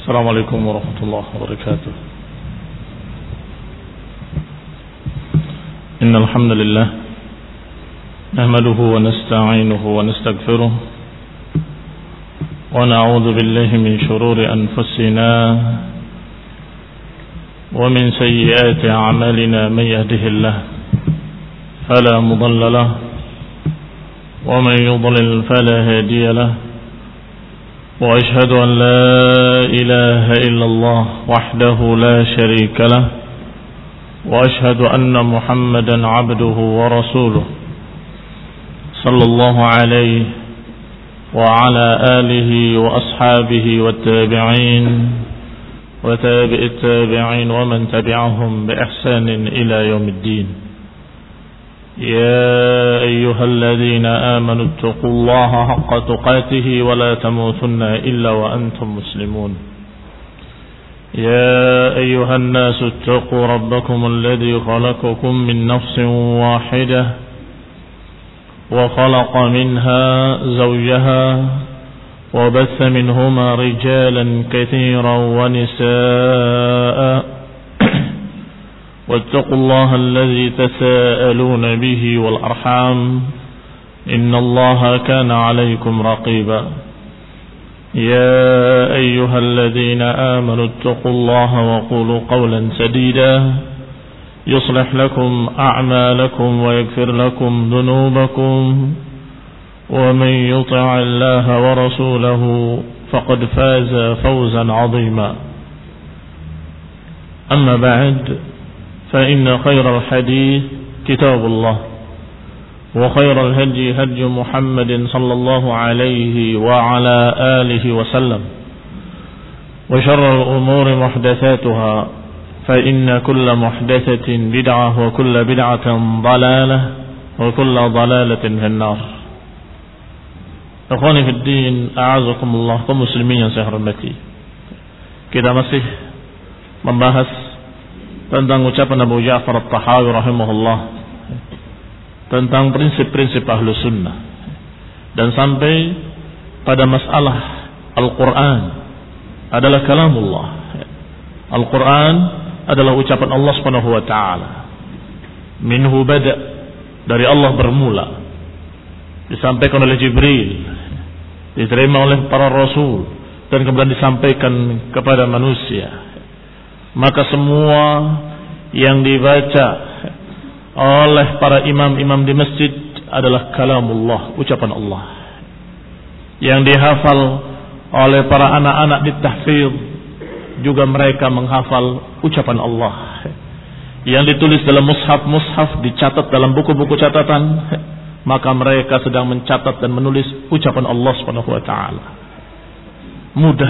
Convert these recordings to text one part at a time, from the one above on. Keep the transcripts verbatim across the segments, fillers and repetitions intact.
السلام عليكم ورحمة الله وبركاته. إن الحمد لله نحمده ونستعينه ونستغفره ونعوذ بالله من شرور أنفسنا ومن سيئات أعمالنا. من يهده الله فلا مضل له ومن يضلل فلا هادي له. وأشهد أن لا إله إلا الله وحده لا شريك له. وأشهد أن محمدا عبده ورسوله صلى الله عليه وعلى آله وأصحابه والتابعين وتابع التابعين ومن تبعهم بإحسان إلى يوم الدين. يا أيها الذين آمنوا اتقوا الله حق تقاته ولا تموتن إلا وأنتم مسلمون. يا أيها الناس اتقوا ربكم الذي خلقكم من نفس واحدة وخلق منها زوجها وبث منهما رجالا كثيرا ونساء واتقوا الله الذي تساءلون به والأرحام إن الله كان عليكم رقيبا. يا أيها الذين آمنوا اتقوا الله وقولوا قولا سديدا يصلح لكم أعمالكم ويغفر لكم ذنوبكم ومن يطع الله ورسوله فقد فاز فوزا عظيما. أما بعد فإن خير الحديث كتاب الله وخير الهدي هدي محمد صلى الله عليه وعلى آله وسلم وشر الأمور محدثاتها فإن كل محدثة بدعة وكل بدعة ضلالة وكل ضلالة في النار. Ikhwani fi din, a'azakumullah, kaum muslimin yang saya hormati. Kita masih membahas tentang ucapan Abu Ja'far At-Tahawi rahimahullah tentang prinsip-prinsip ahlu sunnah, dan sampai pada masalah Al-Quran adalah kalamullah. Al-Quran adalah ucapan Allah subhanahu wa ta'ala. Minhu bada, dari Allah bermula, disampaikan oleh Jibril, diterima oleh para rasul, dan kemudian disampaikan kepada manusia. Maka semua yang dibaca oleh para imam-imam di masjid adalah kalamullah, ucapan Allah. Yang dihafal oleh para anak-anak di tahfidz, juga mereka menghafal ucapan Allah. Yang ditulis dalam mushaf-mushaf, dicatat dalam buku-buku catatan, maka mereka sedang mencatat dan menulis ucapan Allah Subhanahu wa taala. Mudah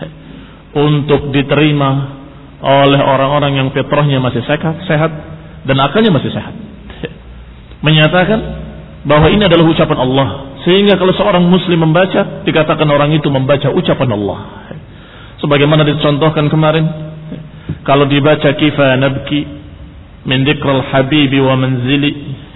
untuk diterima oleh orang-orang yang fitrahnya masih sehat, sehat dan akalnya masih sehat. Menyatakan bahwa ini adalah ucapan Allah, sehingga kalau seorang muslim membaca, dikatakan orang itu membaca ucapan Allah. Sebagaimana dicontohkan kemarin, kalau dibaca kifa nabki min dzikral habibi wa manzili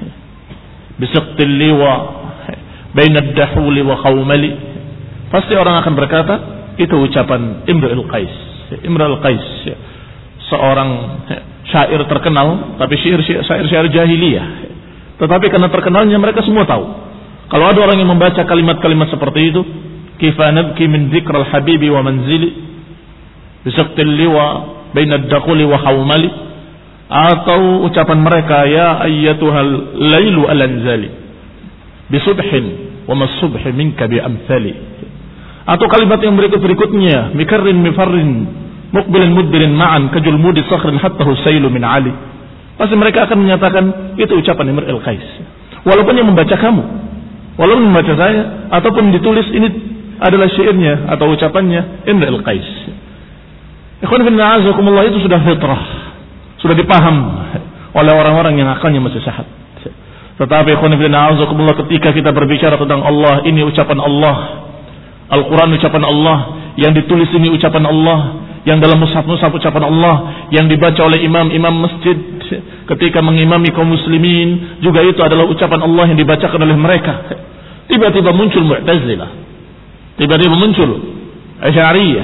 bisaqtil liwa bainad dahuli wa khawmali, pasti orang akan berkata itu ucapan Imrul Qais. Imrul Qais, seorang syair terkenal, tapi syair-syair jahiliyah. Tetapi karena terkenalnya mereka semua tahu. Kalau ada orang yang membaca kalimat-kalimat seperti itu, kifa nabki min dzikral habibi wa manzili bisaqtil liwa bainad daquli wa khawmali, atau ucapan mereka ya ayyatuhal lailu alanzali bisubhin wa masubhi minka bi amthali, atau kalimat yang berikut berikutnya mikarrin mifarrin muqbilin mudbirin ma'an kajulmudi sakhrin hatta husailu min ali, pasti mereka akan menyatakan itu ucapan Imrul Qais. Walaupun yang membaca kamu, walaupun membaca saya, ataupun ditulis ini adalah syairnya atau ucapannya Imrul Qais. Ikhwan fillah azakumullah, itu sudah fitrah, sudah dipaham oleh orang-orang yang akalnya masih sehat. Tetapi ikhwan fillah azakumullah, ketika kita berbicara tentang Allah, ini ucapan Allah, Al-Quran ucapan Allah, yang ditulis ini ucapan Allah, yang dalam mushaf-mushaf ucapan Allah, yang dibaca oleh imam-imam masjid ketika mengimami kaum muslimin, juga itu adalah ucapan Allah yang dibacakan oleh mereka. Tiba-tiba muncul Mu'tazilah, tiba-tiba muncul Asy'ariyah,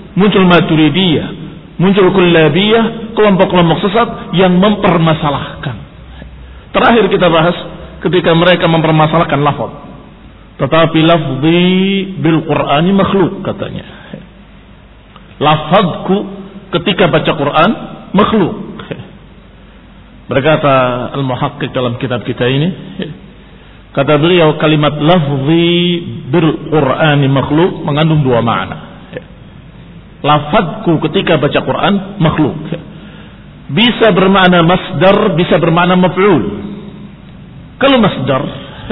muncul Maturidiyah, muncul Kullabiyah, kelompok-kelompok sesat yang mempermasalahkan. Terakhir kita bahas ketika mereka mempermasalahkan lafaz. Tetapi lafzi bil Qur'ani makhluk katanya. Lafazku ketika baca Quran makhluk. Berkata Al-Muhaqqiq dalam kitab kita ini, kata beliau kalimat lafzi bil Qur'ani makhluk mengandung dua makna. Lafazku ketika baca Quran makhluk. Bisa bermakna masdar, bisa bermakna maf'ul. Kalau masdar,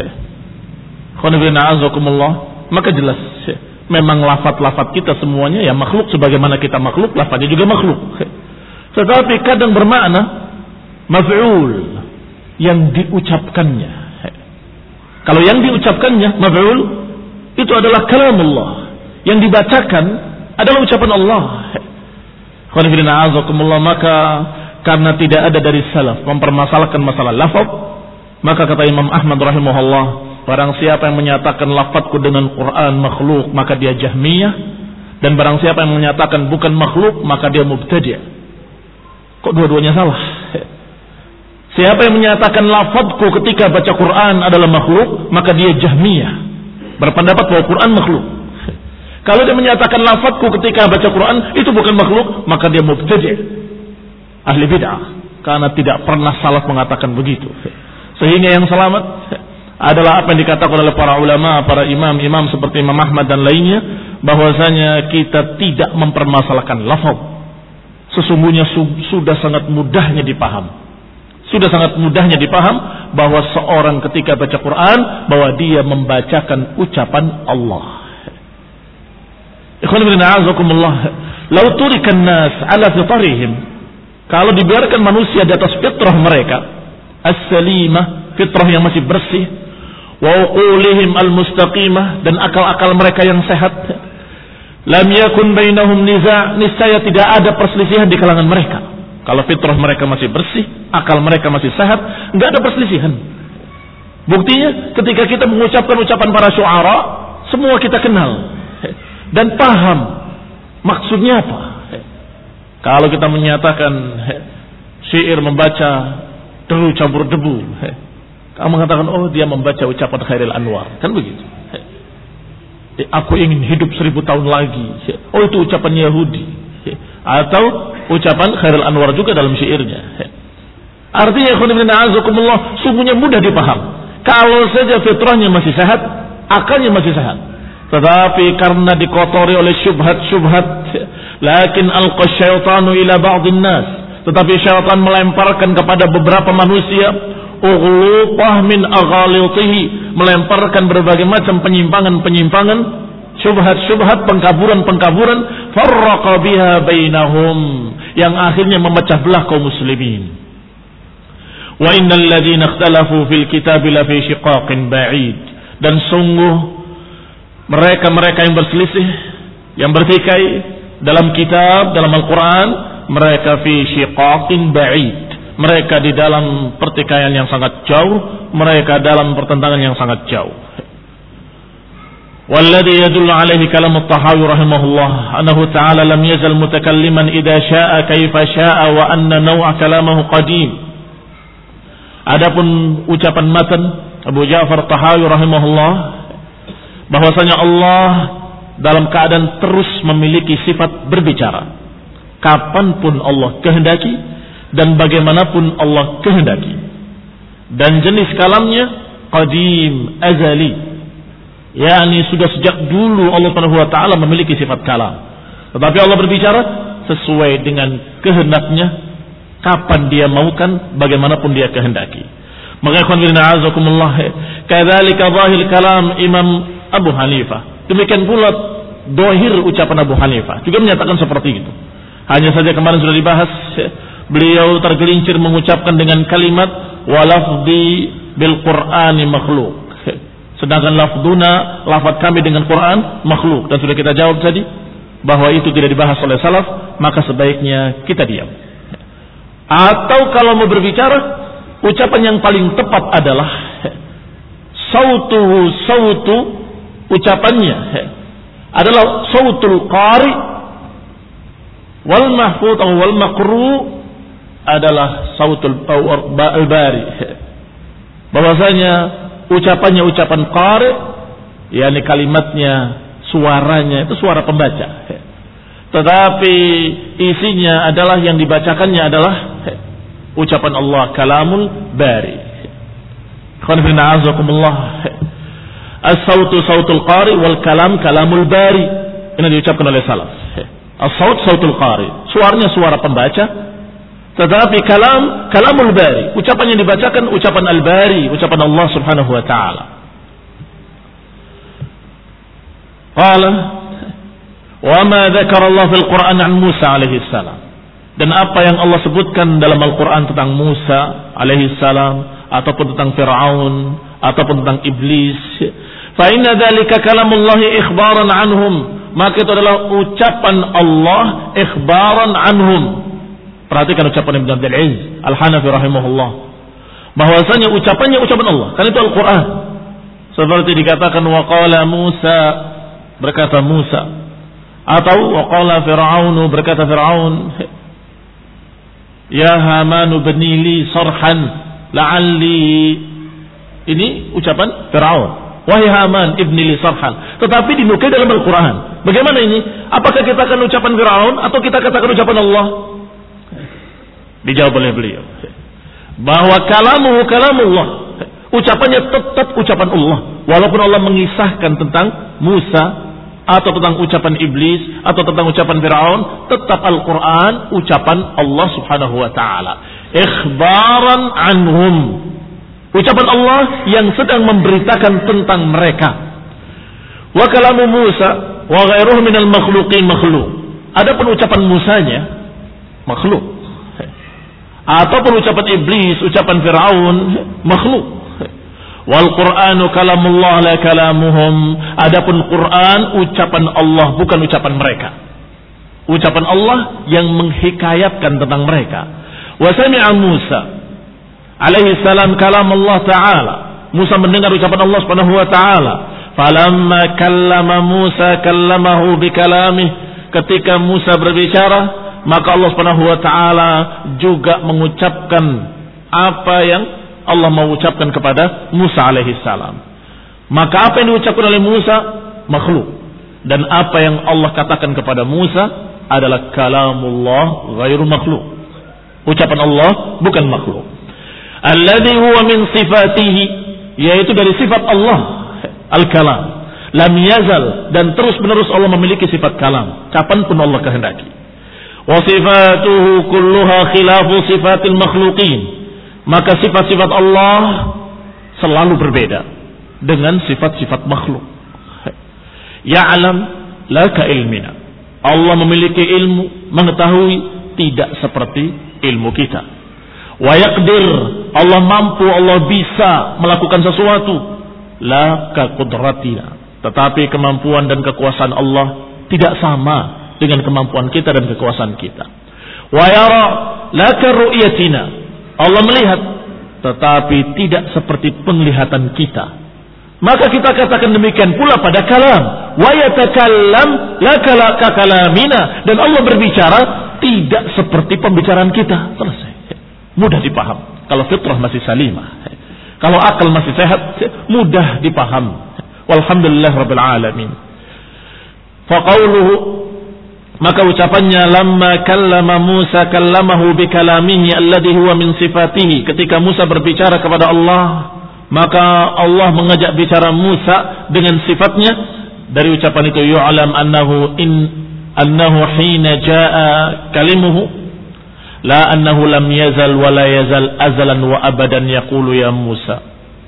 maka jelas memang lafaz-lafaz kita semuanya ya makhluk, sebagaimana kita makhluk, lafaznya juga makhluk. Tetapi kadang bermakna maf'ul, yang diucapkannya. Kalau yang diucapkannya maf'ul, itu adalah kalam Allah. Yang dibacakan adalah ucapan Allah. Maka karena tidak ada dari salaf mempermasalahkan masalah lafaz, maka kata Imam Ahmad rahimahullah, barang siapa yang menyatakan lafazku dengan Quran makhluk, maka dia Jahmiyah. Dan barang siapa yang menyatakan bukan makhluk, maka dia Mubtadi'. Kok dua-duanya salah? Siapa yang menyatakan lafazku ketika baca Quran adalah makhluk, maka dia Jahmiyah, berpendapat bahwa Quran makhluk. Kalau dia menyatakan lafazku ketika baca Quran itu bukan makhluk, maka dia Mubtadi', ahli bid'ah, karena tidak pernah salaf mengatakan begitu. Sehingga yang selamat adalah apa yang dikatakan oleh para ulama, para imam-imam seperti Imam Ahmad dan lainnya, bahwasanya kita tidak mempermasalahkan lafaz. Sesungguhnya su- sudah sangat mudahnya dipaham. Sudah sangat mudahnya dipaham bahwa seorang ketika baca Quran, bahwa dia membacakan ucapan Allah. Ikhwan fillah a'azakumullah, law turikan nas ala fitrihim, kalau dibiarkan manusia di atas fitrah mereka as-salimah, fitrah yang masih bersih, wa uqulihim al-mustaqimah, dan akal-akal mereka yang sehat, lam yakun bainahum niza', niscaya tidak ada perselisihan di kalangan mereka. Kalau fitrah mereka masih bersih, akal mereka masih sehat, nggak ada perselisihan. Buktinya ketika kita mengucapkan ucapan para syu'ara, semua kita kenal dan paham maksudnya apa. Kalau kita menyatakan syair membaca deru campur debu, kamu mengatakan oh dia membaca ucapan Khairil Anwar, kan begitu. Aku ingin hidup seribu tahun lagi, oh itu ucapan Yahudi. Atau ucapan Khairil Anwar juga dalam syairnya. Artinya azakumullah, sungguhnya mudah dipaham kalau saja fitrahnya masih sehat, akalnya masih sehat. Tetapi karena dikotori oleh syubhat-syubhat, lakin alqa syaitanu ila ba'dhin nas, tetapi syaitan melemparkan kepada beberapa manusia ughluqah min aghalitihi, melemparkan berbagai macam penyimpangan-penyimpangan, syubhat-syubhat, pengkaburan-pengkaburan, farraqa biha bainahum, yang akhirnya memecah belah kaum muslimin. Wa innal ladzina ikhtalafu fil kitabi la fi shiqaqin ba'id, dan sungguh mereka-mereka yang berselisih, yang bertikai dalam kitab, dalam Al-Quran, mereka fi shiqaqin ba'id, mereka di dalam pertikaian yang sangat jauh, mereka dalam pertentangan yang sangat jauh. والذي يدل عليه كلام الطحاوي رحمه الله أنه تعالى لم يزل متكلما إذا شاء كيف شاء وأن نوع كلامه قديم. Adapun ucapan matan Abu Ja'far Tahawi rahimahullah, bahwasanya Allah dalam keadaan terus memiliki sifat berbicara kapanpun Allah kehendaki dan bagaimanapun Allah kehendaki, dan jenis kalamnya qadim azali, yakni sudah sejak dulu Allah Subhanahu wa taala memiliki sifat kalam. Tetapi Allah berbicara sesuai dengan kehendaknya, kapan dia maukan, bagaimanapun dia kehendaki. Maka ikhwan fillah azakumullah, kadzalika zahir kalam Imam Abu Hanifah. Demikian pula dohir ucapan Abu Hanifah juga menyatakan seperti itu. Hanya saja kemarin sudah dibahas, beliau tergelincir mengucapkan dengan kalimat walafdi bil Qur'ani makhluk. Sedangkan lafduna, lafaz kami dengan Quran makhluk, dan sudah kita jawab tadi bahwa itu tidak dibahas oleh salaf, maka sebaiknya kita diam. Atau kalau mau berbicara, ucapan yang paling tepat adalah sautuhu sautu, ucapannya adalah sautul qari Wal mahfuz atau wal maqru adalah sautul al-bari. Bahwasanya ucapannya ucapan qari, yakni kalimatnya, suaranya itu suara pembaca. Tetapi isinya adalah yang dibacakannya adalah ucapan Allah, kalamul bari. Khonibina azakumullah. As-sautu sautul qari wal kalam kalamul bari. Ini diucapkan oleh salaf. As-saut sautul qari, suaranya suara pembaca. Tetapi kalam kalamul bari, ucapan yang dibacakan ucapan al-bari, ucapan Allah Subhanahu wa taala. Qala wa ma dzakara Allah fil Qur'an an Musa alaihi salam. Dan apa yang Allah sebutkan dalam Al-Qur'an tentang Musa alaihi salam ataupun tentang Firaun ataupun tentang iblis, fa inna dzalika kalamullahi ikhbaran anhum, maka itu adalah ucapan Allah ikhbaran anhum. Perhatikan ucapan Ibnu Abdul Aziz Al-Hanafi rahimahullah, bahwasanya ucapannya ucapan Allah, karena itu Al-Qur'an. Seperti dikatakan wa qala Musa, berkata Musa, atau wa qala Fir'aun, berkata Fir'aun, ya Haman ibni li sarhan la'alli. Ini ucapan Fir'aun, wahai Haman ibni li sarhan, tetapi dinukil dalam Al-Qur'an. Bagaimana ini? Apakah kita akan ucapan Fir'aun atau kita katakan ucapan Allah? Dijawab oleh beliau bahwa kalamuhu kalamullah, ucapannya tetap ucapan Allah, walaupun Allah mengisahkan tentang Musa atau tentang ucapan iblis atau tentang ucapan Firaun, tetap Al-Quran ucapan Allah Subhanahu wa taala, ikhbaran anhum, ucapan Allah yang sedang memberitakan tentang mereka. Wa kalamu Musa wa ghairuhu minal makhluqin makhluk, adapun ucapan Musanya makhluk, ataupun ucapan iblis, ucapan Firaun makhluk. Wal Qur'anu kalamullah la kalamuhum, adapun Quran ucapan Allah bukan ucapan mereka, ucapan Allah yang menghikayatkan tentang mereka. Wa sami'a Musa alaihi salam kalam Allah taala, Musa mendengar ucapan Allah Subhanahu wa taala. Falamma kallama Musa kallamahu bikalamih, ketika Musa berbicara maka Allah Subhanahu wa taala juga mengucapkan apa yang Allah mau ucapkan kepada Musa alaihi salam. Maka apa yang diucapkan oleh Musa makhluk, dan apa yang Allah katakan kepada Musa adalah kalamullah ghairu makhluk, ucapan Allah bukan makhluk. Alladzi huwa min sifatihi, yaitu dari sifat Allah al-kalam, lam yazal, dan terus menerus Allah memiliki sifat kalam kapanpun Allah kehendaki. Wa sifatuhu kulluha khilafu sifatil makhluqin, maka sifat-sifat Allah selalu berbeda dengan sifat-sifat makhluk. Ya'lam la ka ilmina, Allah memiliki ilmu, mengetahui tidak seperti ilmu kita. Wa yaqdir, Allah mampu, Allah bisa melakukan sesuatu, la ka qudratina, tetapi kemampuan dan kekuasaan Allah tidak sama dengan kemampuan kita dan kekuasaan kita. Wa yara la ka ru'yatina, Allah melihat tetapi tidak seperti penglihatan kita. Maka kita katakan demikian pula pada kalam. Wa yatakallam la ka kalamina, dan Allah berbicara tidak seperti pembicaraan kita. Selesai. Mudah dipaham kalau fitrah masih salimah. Kalau akal masih sehat, mudah dipaham. Walhamdulillah rabbil alamin. Fa qauluhu, maka ucapannya lamma kallama Musa kallamahu bikalamihi alladhi huwa min sifatihi, ketika Musa berbicara kepada Allah maka Allah mengajak bicara Musa dengan sifatnya. Dari ucapan itu yu'lam annahu in annahu hina jaa kalimuhu la annahu lam yazal wa la yazal azalan wa abadan yaqulu ya Musa.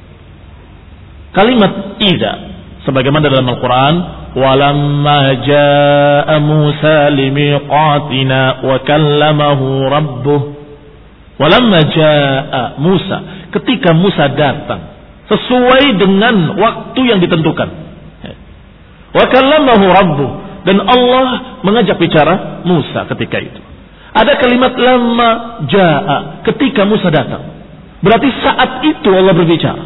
Kalimat idza sebagaimana dalam Al-Quran, walamma jaa Musa limiqatina wa kallamahu rabbuh. Walamma jaa Musa, ketika Musa datang sesuai dengan waktu yang ditentukan. Wa kallamahu rabbuh, dan Allah mengajak bicara Musa ketika itu. Ada kalimat lamma jaa, ketika Musa datang. Berarti saat itu Allah berbicara.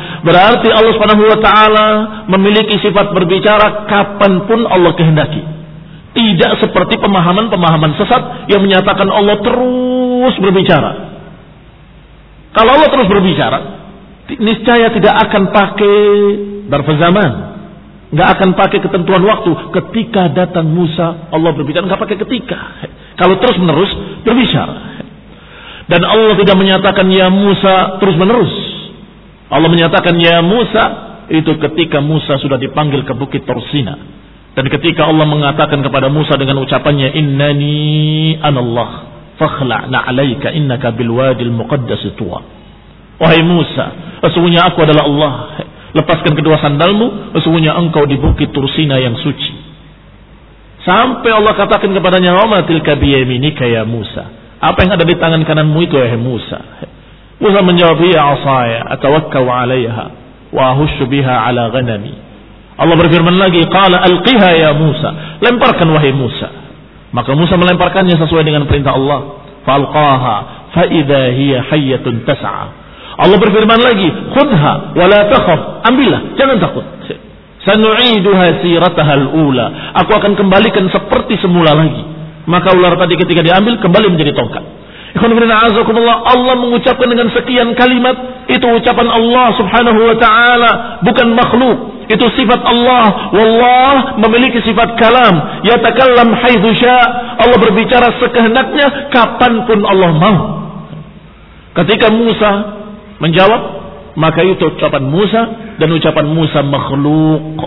Berarti Allah Subhanahu wa taala memiliki sifat berbicara kapanpun Allah kehendaki. Tidak seperti pemahaman-pemahaman sesat yang menyatakan Allah terus berbicara. Kalau Allah terus berbicara, niscaya tidak akan pakai dzarf zaman, nggak akan pakai ketentuan waktu. Ketika datang Musa, Allah berbicara, nggak pakai ketika. Kalau terus menerus berbicara. Dan Allah tidak menyatakan ya Musa terus menerus. Allah menyatakan ya Musa itu ketika Musa sudah dipanggil ke bukit Tursina. Dan ketika Allah mengatakan kepada Musa dengan ucapannya innani anallah fakhla'na 'alaika innaka bil wadil muqaddas tuwa. Wahai Musa, sesungguhnya aku adalah Allah. Lepaskan kedua sandalmu, sesungguhnya engkau di bukit Tursina yang suci. Sampai Allah katakan kepadanya, "Wa ma tilka biyaminika ya Musa?" Apa yang ada di tangan kananmu itu wahai Musa? Musa menjawab, "Ya 'asaya atawakkau 'alaiha wa ahussu biha 'ala ghanami." Allah berfirman lagi, qala alqiha ya Musa, lemparkan wahai Musa. Maka Musa melemparkannya sesuai dengan perintah Allah. Falqaha fa idza hiya hayyatun tas'a. Allah berfirman lagi, khudha wa la takhaf, ambillah, jangan takut. Sanu'iduha sirataha al-ula. Aku akan kembalikan seperti semula lagi. Maka ular tadi ketika diambil kembali menjadi tongkat. Allah mengucapkan dengan sekian kalimat, itu ucapan Allah Subhanahu wa taala, bukan makhluk. Itu sifat Allah. Wallah memiliki sifat kalam. Yatakallam haitsu syaa. Allah berbicara sekehendaknya kapanpun Allah mau. Ketika Musa menjawab, maka itu ucapan Musa dan ucapan Musa makhluk.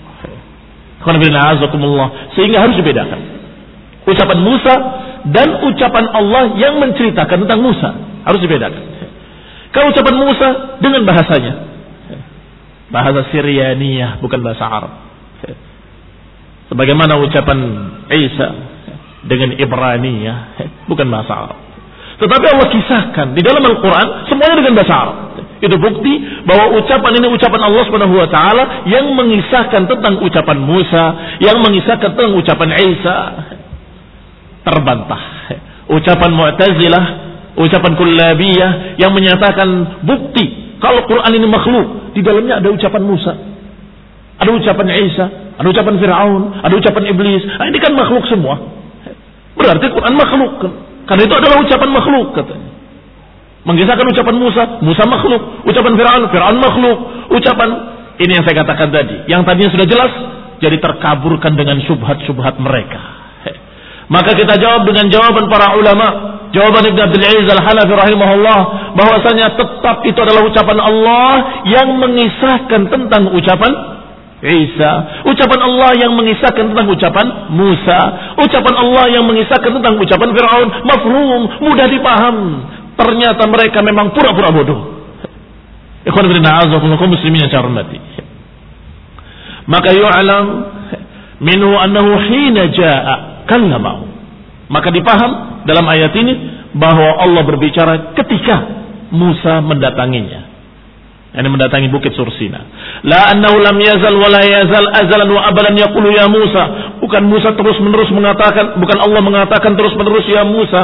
Sehingga harus dibedakan ucapan Musa dan ucapan Allah yang menceritakan tentang Musa. Harus dibedakan. Kalau ucapan Musa dengan bahasanya, bahasa Syrianiyah, bukan bahasa Arab. Sebagaimana ucapan Isa dengan Ibraniyah, bukan bahasa Arab. Tetapi Allah kisahkan di dalam Al-Quran semuanya dengan bahasa Arab. Itu bukti bahwa ucapan ini ucapan Allah Subhanahu wa taala yang mengisahkan tentang ucapan Musa, yang mengisahkan tentang ucapan Isa. Terbantah ucapan Mu'tazilah, ucapan Kullabiyah yang menyatakan bukti kalau Quran ini makhluk. Di dalamnya ada ucapan Musa, ada ucapan Isa, ada ucapan Fir'aun, ada ucapan Iblis. Nah, ini kan makhluk semua. Berarti Quran makhluk. Karena itu adalah ucapan makhluk katanya. Mengisahkan ucapan Musa, Musa makhluk. Ucapan Fir'aun, Fir'aun makhluk. Ucapan ini yang saya katakan tadi, yang tadinya sudah jelas, jadi terkaburkan dengan syubhat-syubhat mereka. Maka kita jawab dengan jawaban para ulama, jawaban Ibn Abdul Aziz Al-Hanafi rahimahullah, bahwasanya tetap itu adalah ucapan Allah yang mengisahkan tentang ucapan Isa, ucapan Allah yang mengisahkan tentang ucapan Musa, ucapan Allah yang mengisahkan tentang ucapan Fir'aun. Mafhum, mudah dipaham. Ternyata mereka memang pura-pura bodoh. Ikhwan fillah, a'azakumullah muslimin yang saya hormati. Maka yu'lam minhu annahu hina jaa'a kallamahu. Maka dipaham dalam ayat ini bahwa Allah berbicara ketika Musa mendatanginya. Ini mendatangi bukit Tursina. La annahu lam yazal wa la yazal azalan wa abadan yaqulu ya Musa. Bukan Musa terus-menerus mengatakan, bukan Allah mengatakan terus-menerus ya Musa.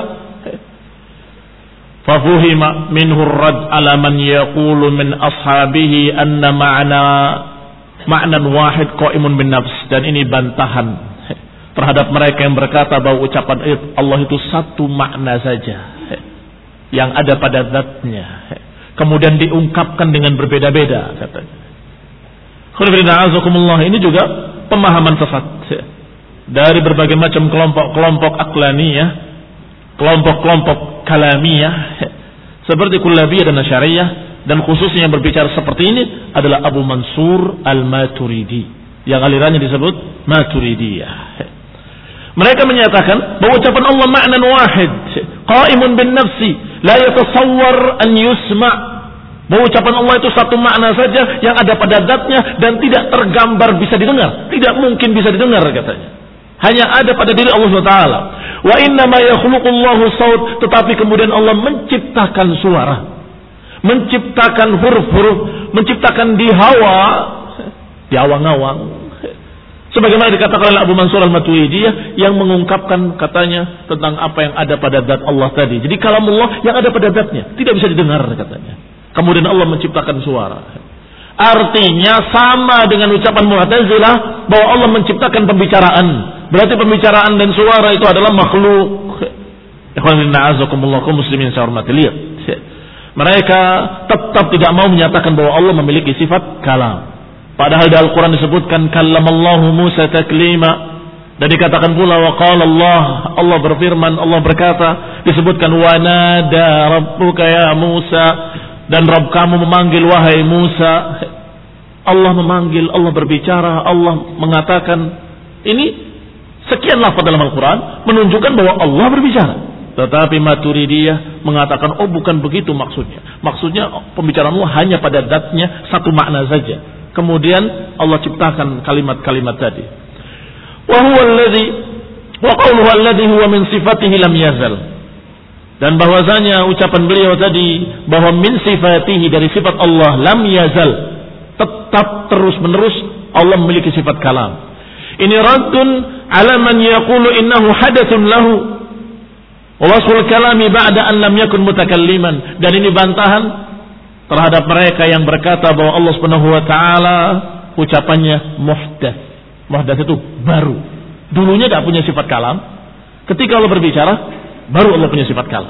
Fa fuhima minhu ar-rad ala man yaqulu min ashabihi anna ma'na ma'nan wahid qa'imun bin nafs. Dan ini bantahan terhadap mereka yang berkata bahwa ucapan Allah itu satu makna saja yang ada pada zatnya, kemudian diungkapkan dengan berbeda-beda katanya. Ini juga pemahaman sesat dari berbagai macam kelompok-kelompok aklaniyah, kelompok-kelompok kalamiyah seperti Kullabiyah dan Asy'ariyah, dan khususnya yang berbicara seperti ini adalah Abu Mansur Al-Maturidi yang alirannya disebut Maturidiyah. Mereka menyatakan bahwa ucapan Allah ma'nan wahid, qa'imun bin nafsi, la yatasawwar an yusma'. Bahwa ucapan Allah itu satu makna saja yang ada pada zatnya dan tidak tergambar bisa didengar. Tidak mungkin bisa didengar katanya. Hanya ada pada diri Allah subhanahu wa taala. Wa inna ma yakhluqullahu saut, tetapi kemudian Allah menciptakan suara. Menciptakan huruf-huruf, menciptakan di hawa, di awang-awang. Sebagaimana dikatakan oleh Abu Mansur Al-Maturidiyah yang mengungkapkan katanya tentang apa yang ada pada zat Allah tadi. Jadi kalamullah yang ada pada zatnya tidak bisa didengar katanya. Kemudian Allah menciptakan suara. Artinya sama dengan ucapan Mu'tazilah bahwa Allah menciptakan pembicaraan. Berarti pembicaraan dan suara itu adalah makhluk. Ikhwan a'azakumullah, kaum muslimin saya hormati. Lihat. Mereka tetap tidak mau menyatakan bahwa Allah memiliki sifat kalam. Padahal di Al-Quran disebutkan kallamallahu Musa taklima. Dan dikatakan pula wa qala Allah, Allah berfirman, Allah berkata, disebutkan wa nada rabbuka ya Musa, dan Rabb kamu memanggil wahai Musa. Allah memanggil, Allah berbicara, Allah mengatakan. Ini sekian lafaz dalam Al-Quran menunjukkan bahwa Allah berbicara. Tetapi Maturidiyah mengatakan, oh bukan begitu maksudnya. Maksudnya pembicaraan Allah hanya pada zatnya, satu makna saja. Kemudian Allah ciptakan kalimat-kalimat tadi. Wa huwa alladhi wa qawluhu alladhi huwa min sifatihi lam yazal. Dan bahwasanya ucapan beliau tadi bahwa min sifatihi, dari sifat Allah, lam yazal, tetap terus-menerus Allah memiliki sifat kalam. Ini raddun ala man yaqulu innahu hadatsun lahu wa wasful kalami ba'da an lam yakun mutakalliman. Dan ini bantahan terhadap mereka yang berkata bahwa Allah Subhanahu wa taala ucapannya muhdats. Muhdats itu baru. Dulunya tidak punya sifat kalam. Ketika Allah berbicara, baru Allah punya sifat kalam.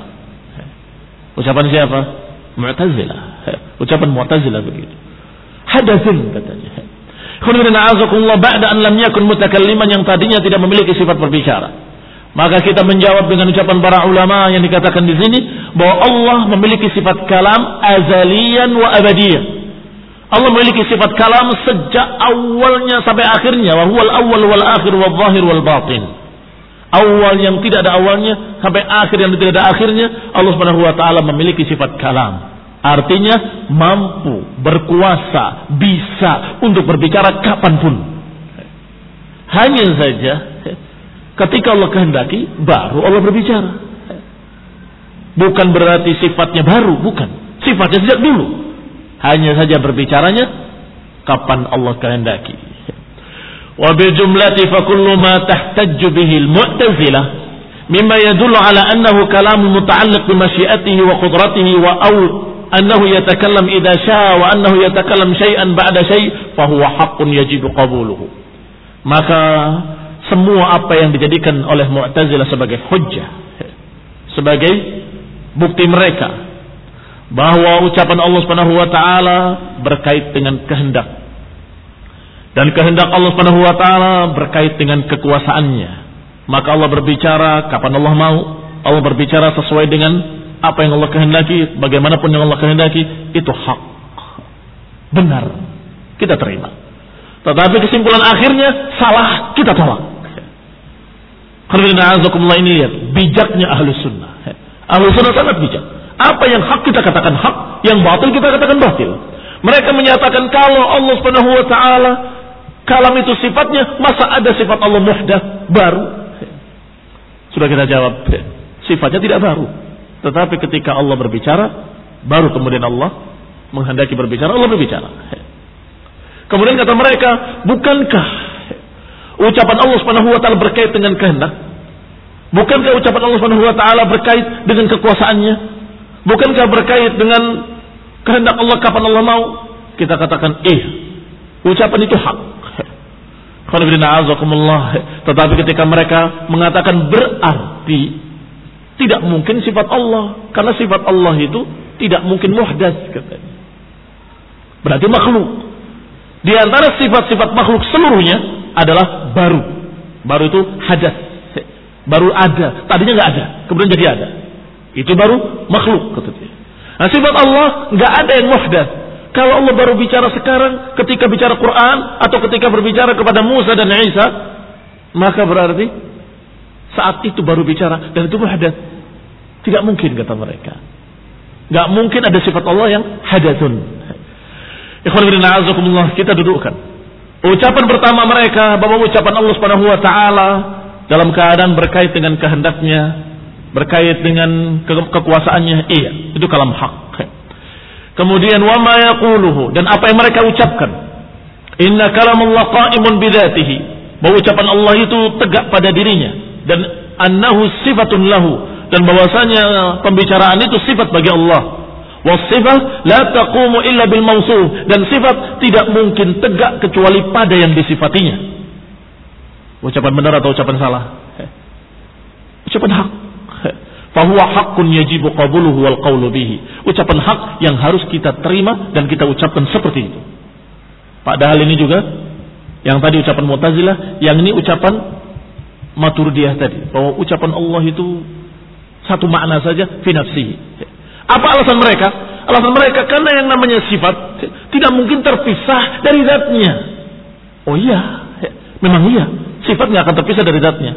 Ucapan siapa? Mu'tazilah. Ucapan Mu'tazilah begitu. Hadatsun katanya. Khudina azakumullah ba'da an lam yakun mutakalliman, yang tadinya tidak memiliki sifat berbicara. Maka kita menjawab dengan ucapan para ulama yang dikatakan di sini bahwa Allah memiliki sifat kalam azaliyan wa abadiyan. Allah memiliki sifat kalam sejak awalnya sampai akhirnya. Wa huwal awwal wal akhir wal zahir wal batin. Awal yang tidak ada awalnya sampai akhir yang tidak ada akhirnya. Allah Subhanahu wa taala memiliki sifat kalam. Artinya mampu, berkuasa, bisa untuk berbicara kapanpun. Hanya saja ketika Allah kehendaki, baru Allah berbicara. Bukan berarti sifatnya baru, bukan. Sifatnya sejak dulu. Hanya saja berbicaranya kapan Allah kehendaki. Wa bil jumlati fa kullu ma tahtajju bihi al-mu'tazilah mimma yadullu ala annahu kalam muta'alliq bi masyiatihi wa qudratihi wa aw annahu yatakallam idza syaa wa annahu yatakallam syai'an ba'da syai' fa huwa haqqun yajibu qabuluhu. Maka semua apa yang dijadikan oleh Mu'tazilah sebagai hujjah, sebagai bukti mereka bahwa ucapan Allah Subhanahu wa taala berkait dengan kehendak, dan kehendak Allah Subhanahu wa taala berkait dengan kekuasaannya. Maka Allah berbicara kapan Allah mau, Allah berbicara sesuai dengan apa yang Allah kehendaki, bagaimanapun yang Allah kehendaki, itu hak, benar, kita terima. Tetapi kesimpulan akhirnya salah, kita tolak. Karena azakumullah, ini lihat bijaknya Ahlus Sunnah. Ahlus Sunnah sangat bijak. Apa yang hak kita katakan hak, yang batil kita katakan batil. Mereka menyatakan kalau Allah Subhanahu wa taala kalam itu sifatnya, masa ada sifat Allah muhdats baru? Sudah kita jawab, sifatnya tidak baru. Tetapi ketika Allah berbicara, baru kemudian Allah menghendaki berbicara, Allah berbicara. Kemudian kata mereka, bukankah ucapan Allah Subhanahu wa taala berkait dengan kehendak? Bukankah ucapan Allah Subhanahu wa taala berkait dengan kekuasaannya? Bukankah berkait dengan kehendak Allah kapan Allah mau? Kita katakan, eh, ucapan itu hak. Tetapi ketika mereka mengatakan berarti tidak mungkin sifat Allah, karena sifat Allah itu tidak mungkin muhdats katanya. Berarti makhluk. Di antara sifat-sifat makhluk seluruhnya adalah baru. Baru itu hadats. Baru ada. Tadinya nggak ada, kemudian jadi ada. Itu baru makhluk katanya. Nah, sifat Allah nggak ada yang muhdats. Kalau Allah baru bicara sekarang ketika bicara Quran atau ketika berbicara kepada Musa dan Isa, maka berarti saat itu baru bicara dan itu muhdats. Tidak mungkin kata mereka. Nggak mungkin ada sifat Allah yang hadatsun. Ikhwan fillah a'azakumullah, kita dudukkan. Ucapan pertama mereka bahwa ucapan Allah Subhanahu wa taala dalam keadaan berkait dengan kehendaknya, berkait dengan ke- kekuasaannya, iya, itu kalam hak. Kemudian wa ma yaquluhu, dan apa yang mereka ucapkan, inna kalamullah qa'imun bidzatihi, bahwa ucapan Allah itu tegak pada dirinya, dan annahu sifatun lahu, dan bahwasanya pembicaraan itu sifat bagi Allah. Wasifah la taqumu illa bil mausuf, dan sifat tidak mungkin tegak kecuali pada yang disifatinya. Ucapan benar atau ucapan salah? Ucapan hak. Fahuwa haqqun yajibu qabuluhu wal qawlu bihi. Ucapan hak yang harus kita terima dan kita ucapkan seperti itu. Padahal ini juga yang tadi ucapan Mu'tazilah, yang ini ucapan Maturidiyah tadi, bahwa ucapan Allah itu satu makna saja, fi nafsihi. Apa alasan mereka? Alasan mereka karena yang namanya sifat tidak mungkin terpisah dari zatnya. Oh iya, memang iya, sifat nggak akan terpisah dari zatnya.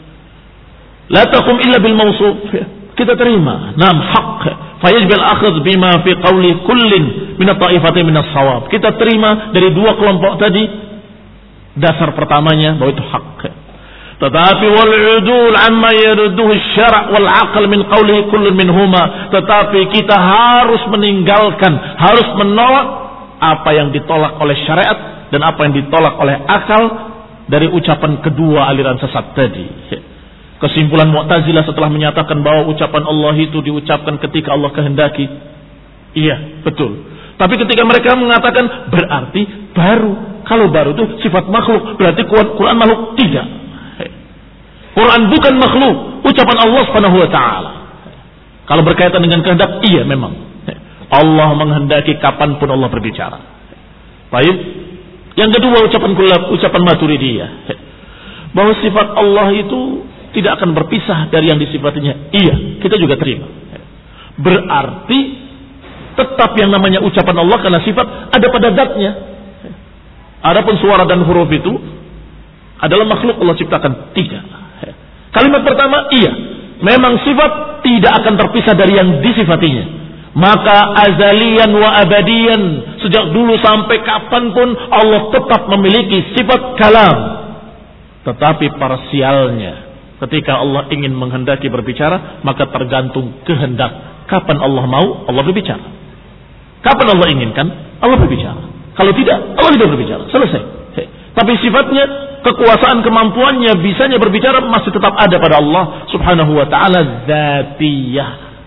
La taqum illa bil mawsuf. Kita terima, nam haq. Fayajib al-akhadh bima fi qawli kullin min at-ta'ifatin min as-shawab. Kita terima dari dua kelompok tadi. Dasar pertamanya bahwa itu hak. Tetapi wal udul amma yarduhu syara' wal aql min qawlihi kullun minhuma. Tetapi kita harus meninggalkan, harus menolak apa yang ditolak oleh syariat dan apa yang ditolak oleh akal dari ucapan kedua aliran sesat tadi. Kesimpulan Mu'tazilah setelah menyatakan bahwa ucapan Allah itu diucapkan ketika Allah kehendaki. Iya, betul. Tapi ketika mereka mengatakan berarti baru. Kalau baru itu sifat makhluk, berarti Quran makhluk? Tidak. Quran bukan makhluk, ucapan Allah Subhanahu wa taala. Kalau berkaitan dengan kehendak, iya memang. Allah menghendaki kapanpun Allah berbicara. Baik. Yang kedua ucapan kulab, ucapan Maturidiyah. Bahwa sifat Allah itu tidak akan berpisah dari yang disifatinya. Iya, kita juga terima. Berarti tetap yang namanya ucapan Allah karena sifat ada pada zatnya. Adapun suara dan huruf itu adalah makhluk Allah ciptakan. Tidak. Kalimat pertama, iya. Memang sifat tidak akan terpisah dari yang disifatinya. Maka azalian wa abadian, sejak dulu sampai kapanpun Allah tetap memiliki sifat kalam. Tetapi parsialnya, ketika Allah ingin menghendaki berbicara, maka tergantung kehendak. Kapan Allah mau, Allah berbicara. Kapan Allah inginkan, Allah berbicara. Kalau tidak, Allah tidak berbicara. Selesai. Tapi sifatnya, kekuasaan, kemampuannya, bisanya berbicara masih tetap ada pada Allah Subhanahu wa taala dzatiyah.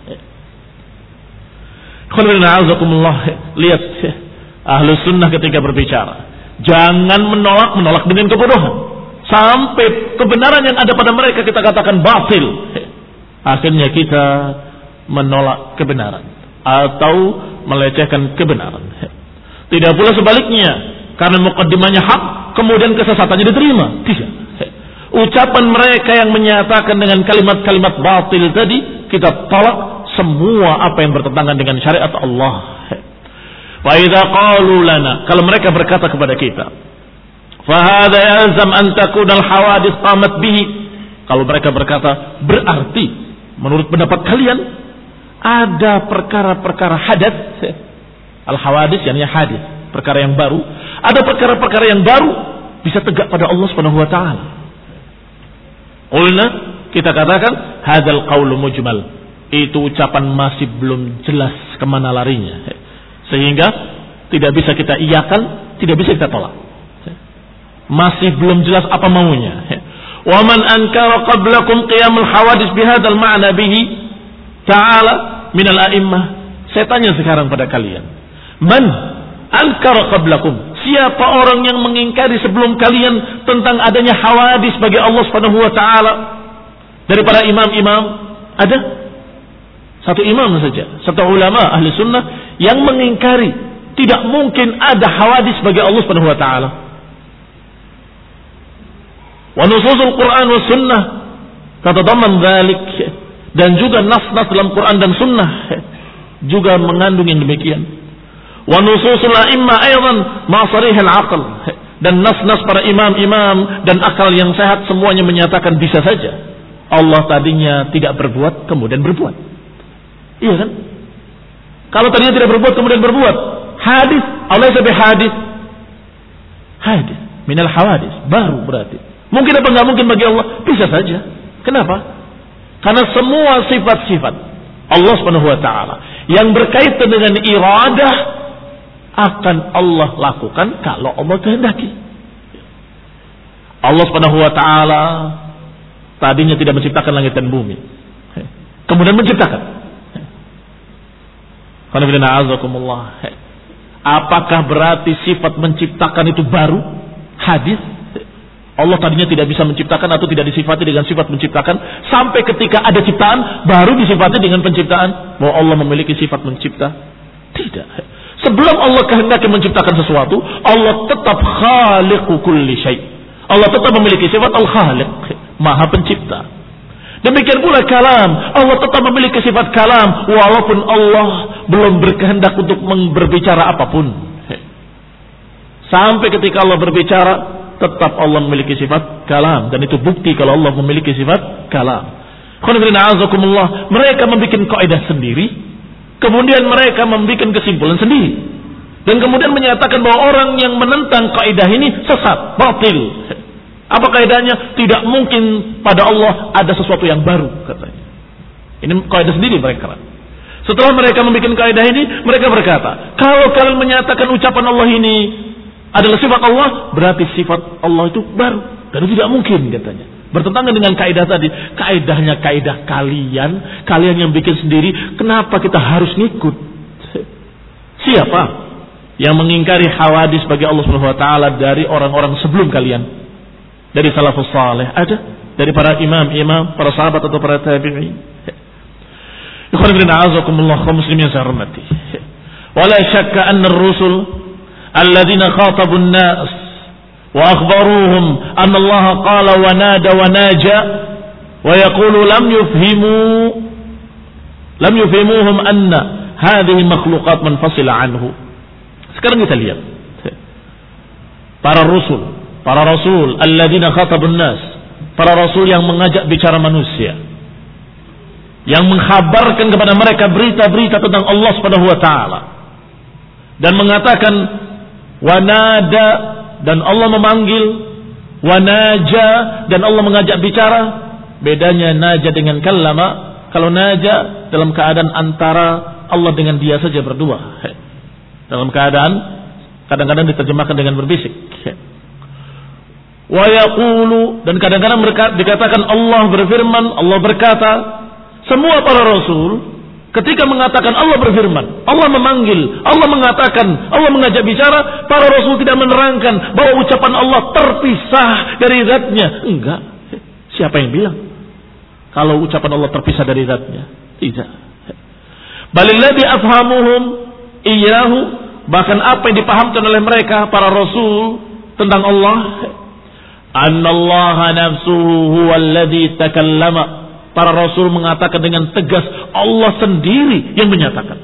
Lihat Ahlus Sunnah ketika berbicara, jangan menolak menolak dengan kebodohan. Sampai kebenaran yang ada pada mereka kita katakan batil. Akhirnya kita menolak kebenaran atau melecehkan kebenaran. Tidak pula sebaliknya, karena mukaddimahnya hak, kemudian kesesatannya diterima. Tidak. Ucapan mereka yang menyatakan dengan kalimat-kalimat batil tadi, kita tolak semua apa yang bertentangan dengan syariat Allah. Wa idza qalu lana, kalau mereka berkata kepada kita, fa hadza yalzam an takuna al hawadits qamat bihi. Kalau mereka berkata, berarti menurut pendapat kalian ada perkara-perkara hadats. Al-hawadits yakni hadis, perkara yang baru. Ada perkara-perkara yang baru bisa tegak pada Allah Subhanahu wa taala. Qulna, kita katakan hadzal qaulu mujmal. Itu ucapan masih belum jelas kemana larinya. Sehingga tidak bisa kita iyakan, tidak bisa kita tolak. Masih belum jelas apa maunya. Wa man ankara qablakum qiyamul hawadits bihadzal ma'na bihi ta'ala minal a'immah. Saya tanya sekarang pada kalian, man ankara qablakum, siapa orang yang mengingkari sebelum kalian tentang adanya hawadis bagi Allah Subhanahu wa taala dari para imam-imam? Ada satu imam saja, satu ulama ahli sunnah yang mengingkari tidak mungkin ada hawadis bagi Allah Subhanahu wa taala. Wa nususul Quran wa sunnah tatadamman dzalik, dan juga nas-nas dalam Quran dan sunnah juga mengandung yang demikian. Wa nususul a'imma aidan ma sarihil aql, dan nas-nas para imam-imam dan akal yang sehat semuanya menyatakan bisa saja Allah tadinya tidak berbuat kemudian berbuat. Iya kan? Kalau tadinya tidak berbuat kemudian berbuat, hadis Allah sebagai hadis, hadis minal hawadis, baru berarti. Mungkin apa enggak mungkin bagi Allah? Bisa saja. Kenapa? Karena semua sifat-sifat Allah Subhanahu wa taala yang berkaitan dengan iradah akan Allah lakukan kalau Allah kehendaki. Allah Subhanahu wa taala tadinya tidak menciptakan langit dan bumi, kemudian menciptakan. Apakah berarti sifat menciptakan itu baru? Hadis Allah tadinya tidak bisa menciptakan atau tidak disifati dengan sifat menciptakan, sampai ketika ada ciptaan baru disifati dengan penciptaan. Bahwa Allah memiliki sifat mencipta? Tidak. Sebelum Allah kehendaki menciptakan sesuatu, Allah tetap khaliqu kulli syai'. Allah tetap memiliki sifat al-khaliq, maha pencipta. Demikian pula kalam, Allah tetap memiliki sifat kalam walaupun Allah belum berkehendak untuk berbicara apapun. Sampai ketika Allah berbicara, tetap Allah memiliki sifat kalam, dan itu bukti kalau Allah memiliki sifat kalam. Mereka membuat kaidah sendiri, kemudian mereka membuat kesimpulan sendiri, dan kemudian menyatakan bahwa orang yang menentang kaidah ini sesat, batil. Apa kaidahnya? Tidak mungkin pada Allah ada sesuatu yang baru, katanya. Ini kaidah sendiri mereka. Setelah mereka membuat kaidah ini, mereka berkata, kalau kalian menyatakan ucapan Allah ini adalah sifat Allah, berarti sifat Allah itu baru, dan itu tidak mungkin, katanya. Bertentangan dengan kaidah tadi. Kaidahnya kaidah kalian, kalian yang bikin sendiri, kenapa kita harus ngikut? Siapa yang mengingkari hawadis bagi Allah Subhanahu wa taala dari orang-orang sebelum kalian? Dari salafus saleh ada, dari para imam-imam, para sahabat atau para tabi'in. Ikhwan fillah, a'azakumullah wa muslimin saya hormati. Wala syakka anna ar-rusul alladziina khatabu an-nas wa akhbaruhum anna Allah qala wa nada wa naja wa yaqulu lam yufhimu lam yufhimuhum anna hadhihi makhluqat munfasila anhu. Sekarang kita lihat para rasul, para rasul alladzina khatabun nas, para rasul yang mengajak bicara manusia, yang mengkhabarkan kepada mereka berita-berita tentang Allah Subhanahu wa taala, dan mengatakan wanada, dan Allah memanggil, wanaja, dan Allah mengajak bicara. Bedanya naja dengan kallama. Kalau naja dalam keadaan antara Allah dengan dia saja berdua, dalam keadaan kadang-kadang diterjemahkan dengan berbisik. Wa yaqulu, dan kadang-kadang mereka dikatakan Allah berfirman, Allah berkata. Semua para rasul ketika mengatakan Allah berfirman, Allah memanggil, Allah mengatakan, Allah mengajak bicara, para rasul tidak menerangkan bahwa ucapan Allah terpisah dari zatnya. Enggak. Siapa yang bilang kalau ucapan Allah terpisah dari zatnya? Tidak. Balilladzi afhamuhum iyyahu, bahkan apa yang dipahamkan oleh mereka para rasul tentang Allah, annallaha nafsuhu huwallazi takallama. Para rasul mengatakan dengan tegas, Allah sendiri yang menyatakan.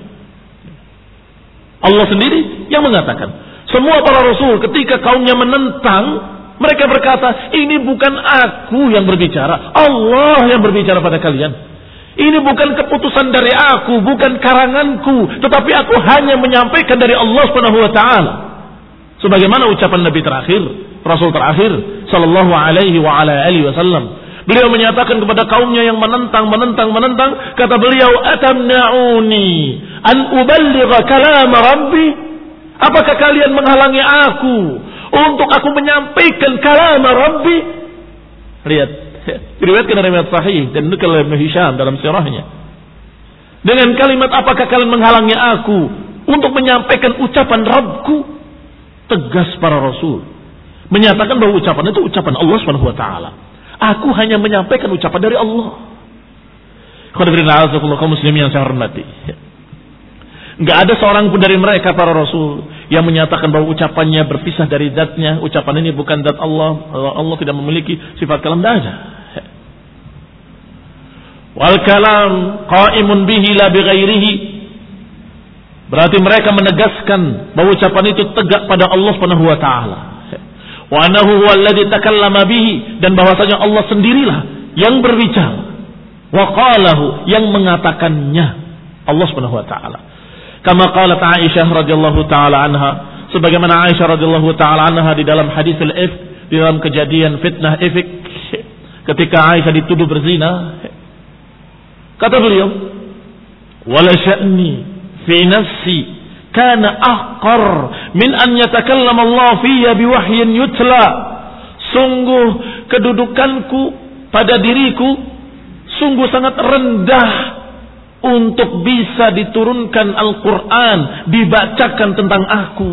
Allah sendiri yang mengatakan. Semua para rasul ketika kaumnya menentang, mereka berkata, ini bukan aku yang berbicara, Allah yang berbicara pada kalian. Ini bukan keputusan dari aku, bukan karanganku, tetapi aku hanya menyampaikan dari Allah Subhanahu wa taala. Sebagaimana ucapan Nabi terakhir, Rasul terakhir sallallahu alaihi wa ala alihi wasallam. Beliau menyatakan kepada kaumnya yang menentang, menentang, menentang, kata beliau, atamna'uni an uballigha kalam Rabbi? Apakah kalian menghalangi aku untuk aku menyampaikan kalam Rabbi? Lihat, diriwayatkan dari riwayat sahih dan nukil oleh Ibnu Hisham dalam sirahnya. Dengan kalimat, apakah kalian menghalangi aku untuk menyampaikan ucapan Rabbku? Tegas para rasul menyatakan bahwa ucapan itu ucapan Allah Subhanahu wa taala. Aku hanya menyampaikan ucapan dari Allah. Kaum muslimin yang saya hormati. Enggak ada seorang pun dari mereka para rasul yang menyatakan bahwa ucapannya berpisah dari zatnya. Ucapan ini bukan zat Allah. Allah tidak memiliki sifat kalam, tidak ada. Wal kalam qaimun bihi la bighairihi. Berarti mereka menegaskan bahwa ucapan itu tegak pada Allah Subhanahu wa taala. Wa annahu huwallazi takallama bihi, dan bahwasanya Allah sendirilah yang berbicara. Wa qalahu, yang mengatakannya, Allah Subhanahu wa taala. Kama qalat Aisyah radhiyallahu taala anha, sebagaimana Aisyah radhiyallahu taala anha di dalam hadis al-ifk, di dalam kejadian fitnah ifk, ketika Aisyah dituduh berzina, kata beliau, wala sya'ni fi nafsi kana ahqar min an yatakallam Allah fiyya biwahyin yutla. Sungguh kedudukanku pada diriku sungguh sangat rendah untuk bisa diturunkan Al-Quran, dibacakan tentang aku.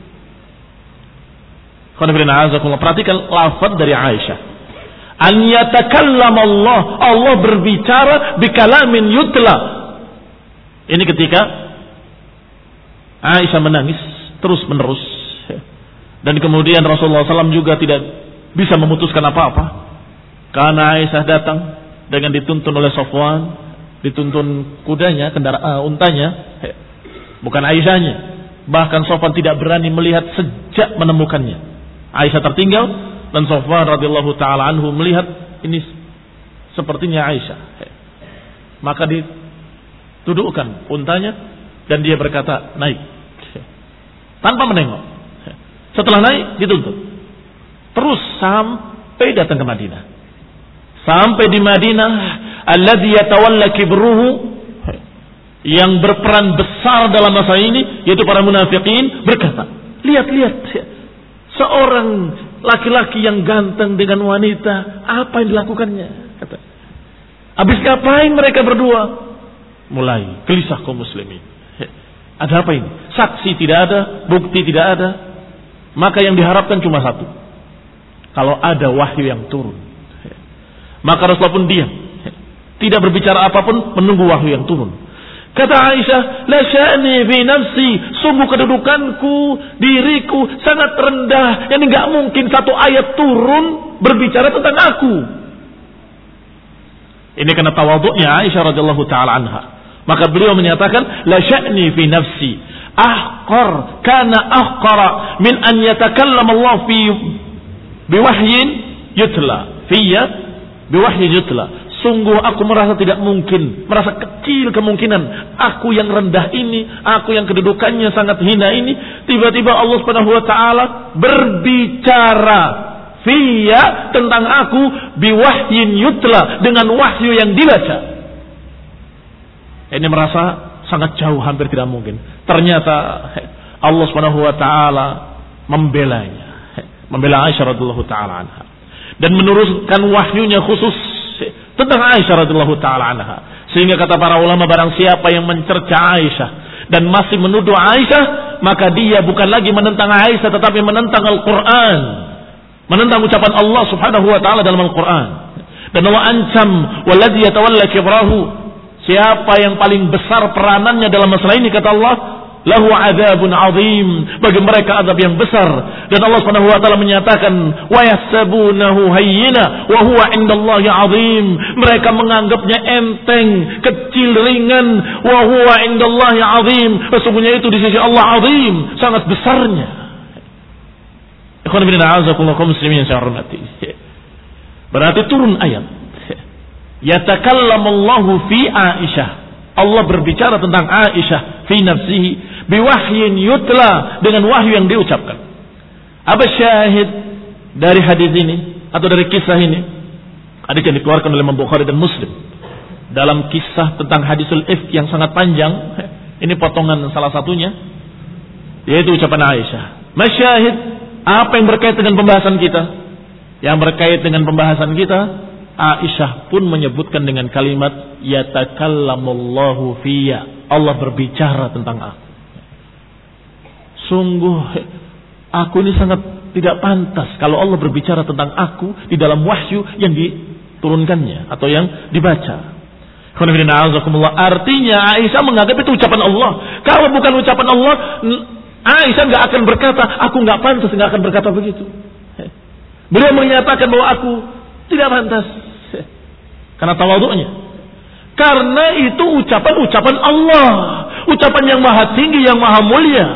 Perhatikan lafaz dari Aisyah. An yatakallam Allah, Allah berbicara bikalamin yutla. Ini ketika Aisyah menangis terus menerus, dan kemudian Rasulullah shallallahu alaihi wasallam juga tidak bisa memutuskan apa-apa, karena Aisyah datang dengan dituntun oleh Safwan, dituntun kudanya, kendaraan uh, untanya, bukan Aisyahnya. Bahkan Safwan tidak berani melihat sejak menemukannya. Aisyah tertinggal dan Safwan radhiyallahu taala anhu melihat ini sepertinya Aisyah. Maka ditudukkan untanya dan dia berkata naik tanpa menengok. Setelah naik dituntut terus sampai datang ke Madinah. Sampai di Madinah, alladzi yatawalla kibruhu, yang berperan besar dalam masa ini yaitu para munafikin, berkata, lihat-lihat seorang laki-laki yang ganteng dengan wanita, apa yang dilakukannya? Kata. Habis ngapain mereka berdua? Mulai gelisah kaum muslimin. Ada apa ini? Saksi tidak ada, bukti tidak ada. Maka yang diharapkan cuma satu. Kalau ada wahyu yang turun. Maka Rasulullah pun diam. Tidak berbicara apapun, menunggu wahyu yang turun. Kata Aisyah, la sya'ni fi nafsi, sungguh kedudukanku, diriku sangat rendah. Yang enggak mungkin satu ayat turun berbicara tentang aku. Ini karena tawadhu'nya Aisyah radhiyallahu taala anha. Maka beliau menyatakan, la sya'ni fi nafsi, ahqar kana ahqara min an yatakallam Allah fi biwahyin yutla fiyya biwahyin yutla. Sungguh aku merasa tidak mungkin, merasa kecil kemungkinan aku yang rendah ini, aku yang kedudukannya sangat hina ini, tiba-tiba Allah Subhanahu wa taala berbicara fiyya tentang aku biwahyin yutla, dengan wahyu yang dibaca. Ini merasa sangat jauh, hampir tidak mungkin. Ternyata Allah Subhanahu wa taala membelanya, membela Aisyah radhiyallahu taala anha dan menurunkan wahyunya khusus tentang Aisyah radhiyallahu taala anha. Sehingga kata para ulama, barang siapa yang mencerca Aisyah dan masih menuduh Aisyah, maka dia bukan lagi menentang Aisyah tetapi menentang Al-Qur'an, menentang ucapan Allah Subhanahu wa taala dalam Al-Qur'an. Dan Allah ancam, walladzi yatawalla kibrahu, siapa yang paling besar peranannya dalam masalah ini, kata Allah, lahu adzabun azim, bagi mereka azab yang besar. Dan Allah Subhanahu wa taala menyatakan, wa yahsabunahu hayyina wa huwa indallahi azim, mereka menganggapnya enteng, kecil, ringan, wa huwa indallahi azim, sesungguhnya itu di sisi Allah azim, sangat besarnya. Ikhwan fillah, a'azakumullah kaum muslimin yang saya hormati. Berarti turun ayat, yatakallamallahu fi Aisyah, Allah berbicara tentang Aisyah fi nafsihi biwahyin yutla, dengan wahyu yang diucapkan. Apa syahid dari hadis ini atau dari kisah ini? Hadis yang dikeluarkan oleh Imam Bukhari dan Muslim dalam kisah tentang hadisul ifk yang sangat panjang. Ini potongan salah satunya, yaitu ucapan Aisyah. Masyahid, apa yang berkait dengan pembahasan kita? Yang berkait dengan pembahasan kita, Aisyah pun menyebutkan dengan kalimat yatakallamullahu fiyya, Allah berbicara tentang aku. Sungguh aku ini sangat tidak pantas kalau Allah berbicara tentang aku di dalam wahyu yang diturunkannya atau yang dibaca. Artinya Aisyah menganggap itu ucapan Allah. Kalau bukan ucapan Allah, Aisyah nggak akan berkata, aku nggak pantas, nggak akan berkata begitu. Beliau menyatakan bahwa aku tidak pantas karena tawadhu'nya. Karena itu ucapan-ucapan Allah, ucapan yang maha tinggi, yang maha mulia.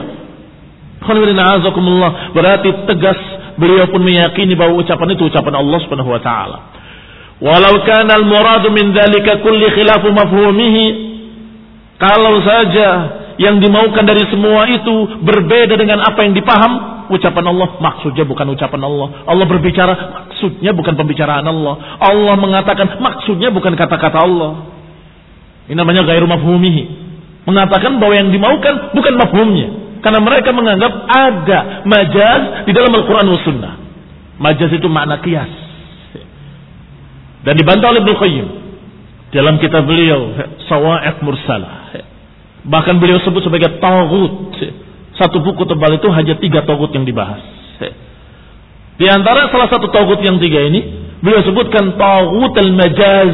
Berarti tegas beliau pun meyakini bahwa ucapan itu ucapan Allah Subhanahu wa taala. Walau kana al-murad min dzalika kulli khilafu mafhumihi, kalau saja yang dimaukan dari semua itu berbeda dengan apa yang dipaham, ucapan Allah maksudnya bukan ucapan Allah. Allah berbicara maksudnya bukan pembicaraan Allah. Allah mengatakan maksudnya bukan kata-kata Allah. Ini namanya ghairu mafhumihi, mengatakan bahwa yang dimaukan bukan mafhumnya. Karena mereka menganggap ada majaz di dalam Al-Quran wa Sunnah. Majaz itu makna qiyas. Dan dibantah oleh Ibnu Qayyim. dalam kitab beliau Sawa'iq Mursalah. Bahkan beliau sebut sebagai taghut. Satu buku tebal itu hanya tiga taghut yang dibahas. Di antara salah satu taghut yang tiga ini, beliau sebutkan taghut al-majaz.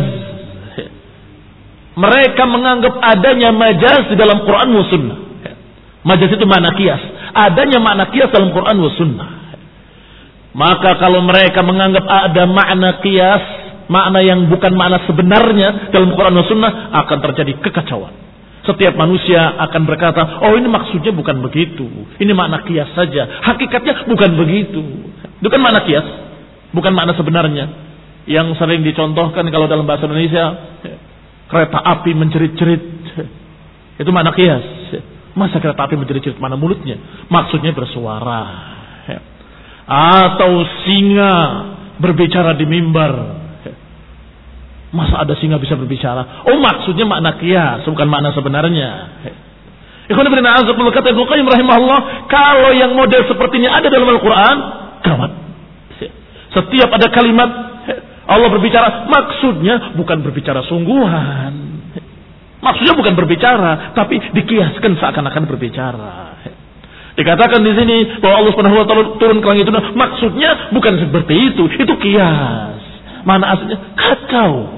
Mereka menganggap adanya majaz di dalam Quran wa sunnah. Majaz itu makna qiyas. Adanya makna qiyas dalam Quran wa sunnah. Maka kalau mereka menganggap ada makna qiyas, makna yang bukan makna sebenarnya dalam Quran dan Sunnah, akan terjadi kekacauan. Setiap manusia akan berkata, oh ini maksudnya bukan begitu, ini makna qiyas saja, hakikatnya bukan begitu. Itu kan makna qiyas, bukan makna sebenarnya. Yang sering dicontohkan kalau dalam bahasa Indonesia, kereta api menjerit-jerit, itu makna qiyas. Masa kereta api menjerit-jerit, mana mulutnya? Maksudnya bersuara. Atau singa berbicara di mimbar. Masa ada singa bisa berbicara? Oh maksudnya makna qiyas, bukan makna sebenarnya. Ikhwan fillah azza kata Ibnu Qayyim rahimahullah, kalau yang model seperti ini ada dalam Al-Qur'an, gawat. Setiap ada kalimat Allah berbicara, maksudnya bukan berbicara sungguhan. Maksudnya bukan berbicara, tapi dikiaskan seakan-akan berbicara. Dikatakan di sini bahwa Allah Subhanahu wa taala turun ke langit itu, maksudnya bukan seperti itu, itu qiyas. Mana aslinya kacau.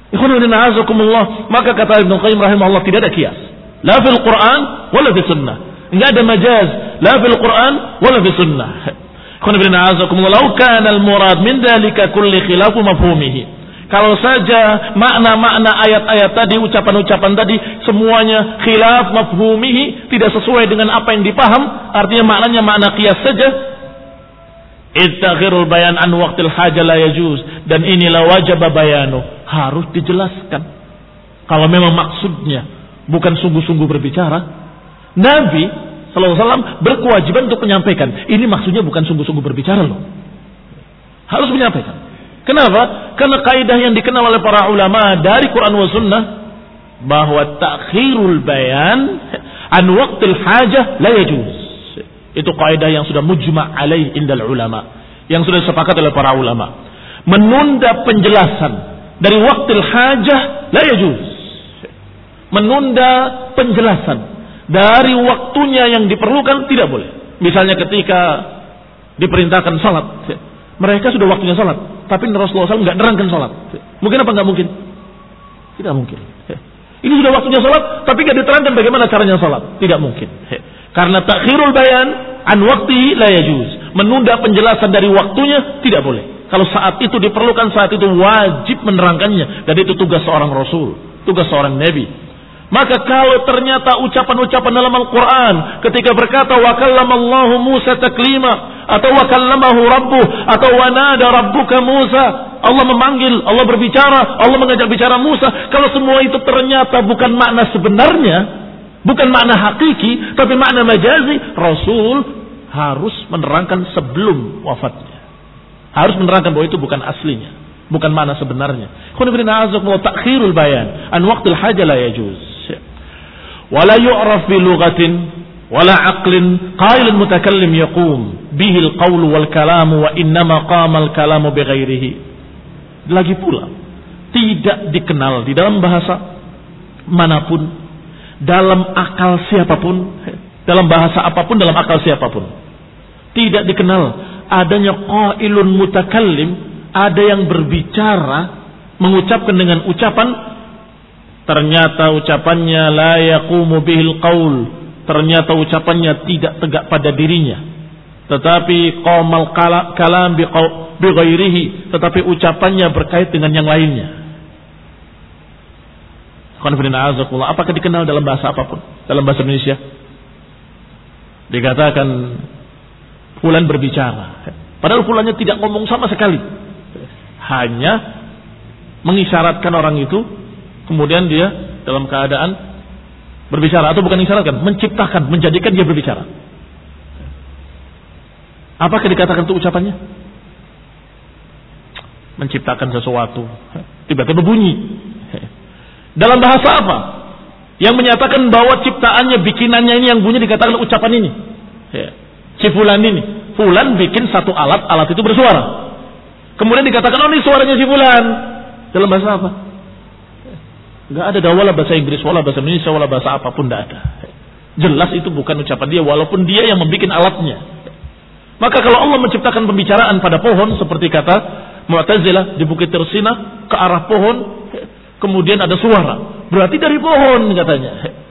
Maka kata Ibnu Qayyim rahimahullah, tidak ada qiyas. La fil Quran wala fi sunnah. Enggak ada majaz, la fil Quran wala fi sunnah. Law kana al-murad min dzalika kulli khilafu mafhumihi. Kalau saja makna-makna ayat-ayat tadi, ucapan-ucapan tadi semuanya khilaf mafhumihi, tidak sesuai dengan apa yang dipaham, artinya maknanya makna qiyas saja, ittakhirul bayan an waqtil haja la yajuz, dan inilah wajib bayanu, harus dijelaskan. Kalau memang maksudnya bukan sungguh-sungguh berbicara, Nabi sallallahu alaihi wasallam berkewajiban untuk menyampaikan, ini maksudnya bukan sungguh-sungguh berbicara loh. Harus menyampaikan. Kenapa? Karena kaidah yang dikenal oleh para ulama dari Quran wa sunnah, bahwa takhirul bayan an waqtil hajah la yajuz. Itu kaidah yang sudah mujma' alaih indal ulama, yang sudah disepakati oleh para ulama. Menunda penjelasan dari waqtil hajah la yajuz. Menunda penjelasan dari waktunya yang diperlukan tidak boleh. Misalnya ketika diperintahkan salat, mereka sudah waktunya salat, tapi Rasulullah shallallahu alaihi wasallam nggak nerangkan salat. Mungkin apa nggak mungkin? Tidak mungkin. Ini sudah waktunya salat, tapi nggak diterangkan bagaimana caranya salat. Tidak mungkin. Karena takhirul bayan an waqti la yajuz. Menunda penjelasan dari waktunya tidak boleh. Kalau saat itu diperlukan, saat itu wajib menerangkannya. Dan itu tugas seorang Rasul, tugas seorang Nabi. Maka kalau ternyata ucapan-ucapan dalam Al-Quran ketika berkata wa kallamallahu Musa taklima, atau wa kallamahu rabbuh, atau wa nada rabbuka Musa, Allah memanggil, Allah berbicara, Allah mengajak bicara Musa, kalau semua itu ternyata bukan makna sebenarnya, bukan makna hakiki, tapi makna majazi, Rasul harus menerangkan sebelum wafatnya, harus menerangkan bahwa itu bukan aslinya, bukan makna sebenarnya. Takhirul bayan an waqtil haja la yajuz. Wala yu'raf bi lughatin wala aqlin qailun mutakallim yaqum bihi al-qawl wal kalam wa innama qama al-kalam bi ghairihi. Lagi pula tidak dikenal di dalam bahasa manapun, dalam akal siapapun, dalam bahasa apapun, dalam akal siapapun, tidak dikenal adanya qailun mutakallim, ada yang berbicara, mengucapkan dengan ucapan, ternyata ucapannya la yaqumu bihil qaul, ternyata ucapannya tidak tegak pada dirinya, tetapi qamal kalam bi ghairihi, tetapi ucapannya berkait dengan yang lainnya. Apakah dikenal dalam bahasa apapun? Dalam bahasa Indonesia dikatakan fulan berbicara, padahal fulannya tidak ngomong sama sekali, hanya mengisyaratkan orang itu, kemudian dia dalam keadaan berbicara, atau bukan mengisyaratkan, menciptakan, menjadikan dia berbicara. Apakah dikatakan itu ucapannya? Menciptakan sesuatu, tiba-tiba bunyi. Dalam bahasa apa yang menyatakan bahwa ciptaannya, bikinannya ini yang bunyi dikatakan ucapan ini? Si fulan ini, fulan bikin satu alat, alat itu bersuara. Kemudian dikatakan, oh ini suaranya si fulan. Dalam bahasa apa? Enggak ada dah wala bahasa Inggris, wala bahasa Indonesia, wala bahasa apapun, enggak ada. Jelas itu bukan ucapan dia, walaupun dia yang membuat alatnya. Maka kalau Allah menciptakan pembicaraan pada pohon, seperti kata Mu'tazilah di Bukit Tersina, ke arah pohon, kemudian ada suara, berarti dari pohon katanya.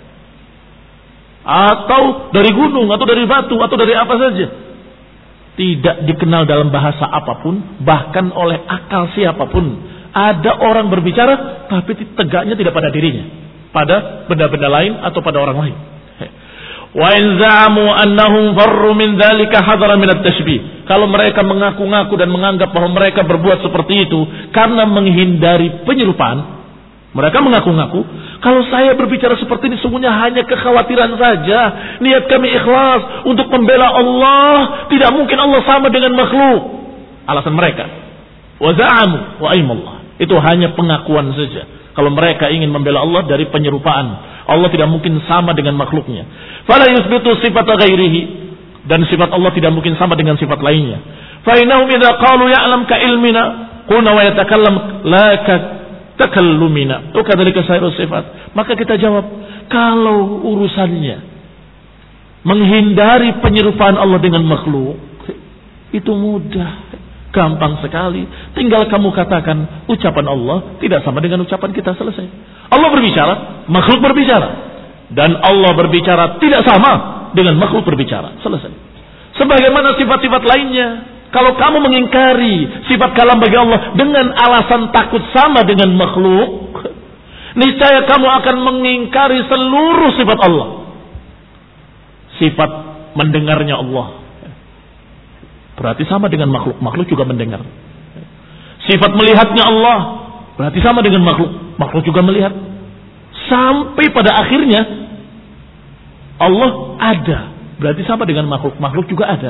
Atau dari gunung, atau dari batu, atau dari apa saja. Tidak dikenal dalam bahasa apapun, bahkan oleh akal siapapun. Ada orang berbicara, tapi tegaknya tidak pada dirinya, pada benda-benda lain atau pada orang lain. Wa in za'amu annahum farru min dzalika hadara min at-tashbih. Kalau mereka mengaku-ngaku dan menganggap bahwa mereka berbuat seperti itu karena menghindari penyerupaan, mereka mengaku-ngaku, kalau saya berbicara seperti ini sungguhnya hanya kekhawatiran saja. Niat kami ikhlas untuk membela Allah, tidak mungkin Allah sama dengan makhluk. Alasan mereka. Wa za'amu wa aimallah. Itu hanya pengakuan saja. Kalau mereka ingin membela Allah dari penyerupaan, Allah tidak mungkin sama dengan makhluknya. Fala yusbitu sifat ghairihi, dan sifat Allah tidak mungkin sama dengan sifat lainnya. Fa innahum idza qalu ya'lam ka ilmina qulna wa yatakallam la ka takallumina. Oh kadzalika sairus sifat. Maka kita jawab, kalau urusannya menghindari penyerupaan Allah dengan makhluk, itu mudah. Gampang sekali. Tinggal kamu katakan ucapan Allah tidak sama dengan ucapan kita, selesai. Allah berbicara, makhluk berbicara. Dan Allah berbicara tidak sama dengan makhluk berbicara, selesai. Sebagaimana sifat-sifat lainnya. Kalau kamu mengingkari sifat kalam bagi Allah dengan alasan takut sama dengan makhluk, niscaya kamu akan mengingkari seluruh sifat Allah. Sifat mendengarnya Allah, berarti sama dengan makhluk. Makhluk juga mendengar. Sifat melihatnya Allah, berarti sama dengan makhluk. Makhluk juga melihat. Sampai pada akhirnya Allah ada, berarti sama dengan makhluk. Makhluk juga ada.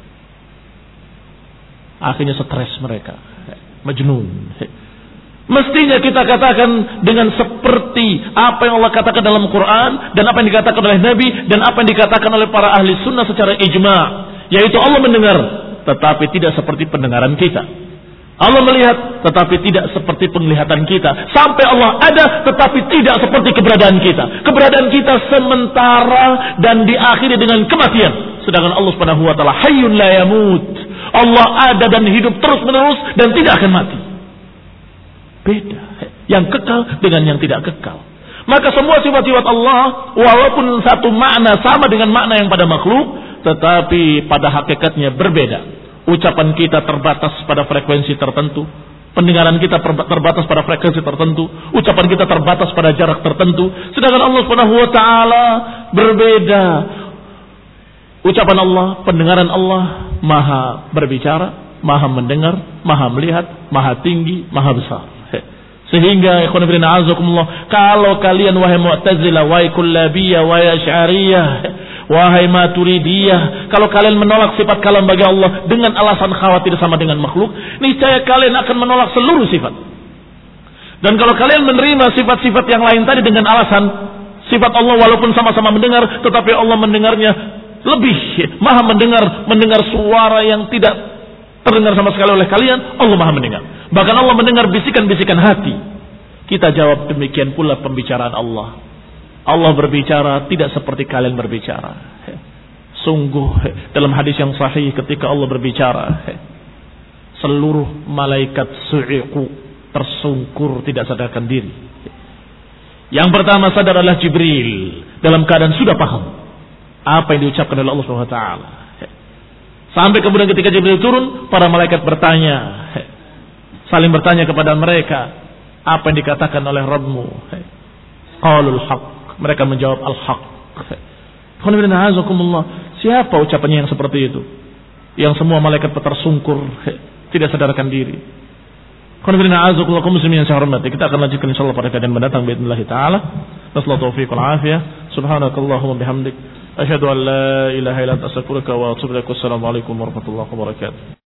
Akhirnya stres mereka, majnun. Mestinya kita katakan dengan seperti apa yang Allah katakan dalam Quran, dan apa yang dikatakan oleh Nabi, dan apa yang dikatakan oleh para ahli sunnah secara ijma', yaitu Allah mendengar, tetapi tidak seperti pendengaran kita. Allah melihat, tetapi tidak seperti penglihatan kita. Sampai Allah ada, tetapi tidak seperti keberadaan kita. Keberadaan kita sementara dan diakhiri dengan kematian. Sedangkan Allah Subhanahu wa taala hayyun la yamut. Allah ada dan hidup terus menerus dan tidak akan mati. Beda. Yang kekal dengan yang tidak kekal. Maka semua sifat-sifat Allah, walaupun satu makna sama dengan makna yang pada makhluk, tetapi pada hakikatnya berbeda. Ucapan kita terbatas pada frekuensi tertentu, pendengaran kita terbatas pada frekuensi tertentu, ucapan kita terbatas pada jarak tertentu. Sedangkan Allah Subhanahu wa taala berbeda. Ucapan Allah, pendengaran Allah maha berbicara, maha mendengar, maha melihat, maha tinggi, maha besar. Sehingga ikhwan fillah azakumullah, kalau kalian wahai Mu'tazilah, wahai Kullabiyah, wahai Asy'ariyah, wahai Maturidiyah, kalau kalian menolak sifat kalam bagi Allah dengan alasan khawatir sama dengan makhluk, niscaya kalian akan menolak seluruh sifat. Dan kalau kalian menerima sifat-sifat yang lain tadi dengan alasan sifat Allah walaupun sama-sama mendengar, tetapi Allah mendengarnya lebih, maha mendengar, mendengar suara yang tidak terdengar sama sekali oleh kalian, Allah maha mendengar. Bahkan Allah mendengar bisikan-bisikan hati. Kita jawab demikian pula pembicaraan Allah. Allah berbicara tidak seperti kalian berbicara. Sungguh dalam hadis yang sahih ketika Allah berbicara, seluruh malaikat su'iqu, tersungkur tidak sadarkan diri. Yang pertama sadar adalah Jibril, dalam keadaan sudah paham apa yang diucapkan oleh Allah Subhanahu wa taala. Sampai kemudian ketika Jibril turun, para malaikat bertanya, saling bertanya kepada mereka, apa yang dikatakan oleh Rabbmu? Qalul haq. Mereka menjawab al-haq. Siapa ucapannya yang seperti itu? Yang semua malaikat tersungkur, tidak sadarkan diri. Kita akan lanjutkan insyaallah pada kajian mendatang باذن taala. Nasallahu taufiq wal afiyah. Subhanakallahumma bihamdik asyhadu an la ilaha illa anta astaghfiruka wa atubu ilaik. Wassalamu alaikum warahmatullahi wabarakatuh.